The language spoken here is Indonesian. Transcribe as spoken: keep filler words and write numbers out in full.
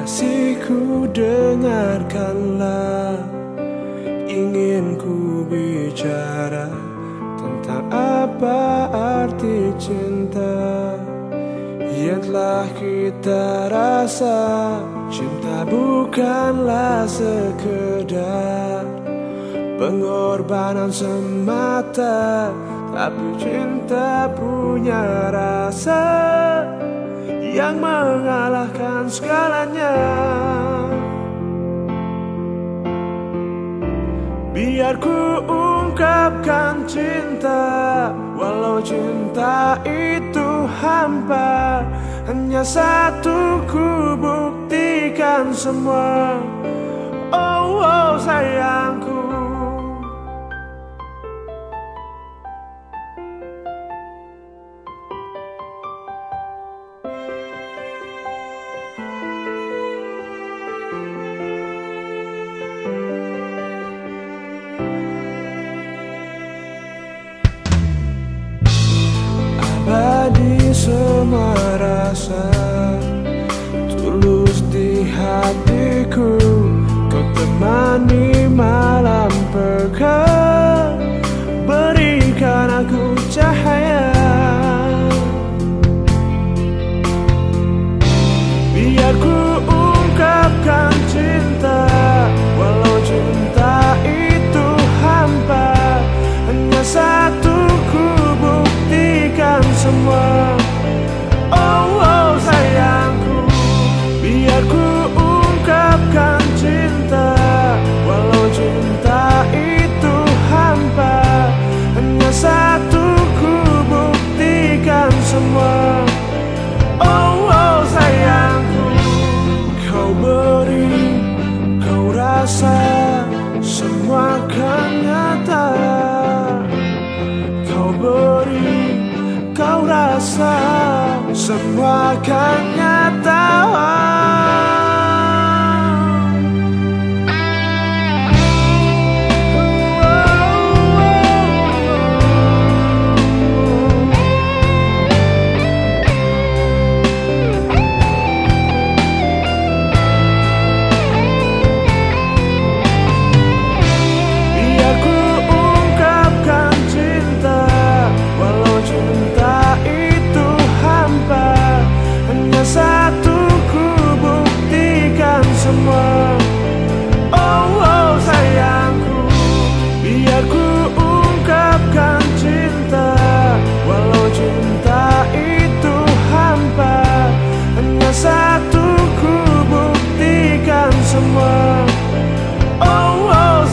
Kasihku, dengarkanlah, ingin ku bicara tentang apa arti cinta yang telah kita rasa. Cinta bukanlah sekedar pengorbanan semata, tapi cinta punya rasa yang mengalahkan segalanya. Biar ku ungkapkan cinta, walau cinta itu hampa. Hanya satu ku buktikan semua. Oh, oh sayangku, abadi semua rasa, tulus di hatiku. Kau temani malam pekan, berikan aku cahaya. Biar ku ungkapkan cinta, walau cinta itu hampa. Hanya satu ku buktikan semua. Oh, oh sayangku, biar ku ungkapkan cinta, walau cinta itu hampa. Hanya satu ku buktikan semua. Oh, oh sayangku, kau beri, kau rasa, semua kan nyata. Kau beri, kau rasa, semua kan nyata. Satu ku buktikan semua. Oh, oh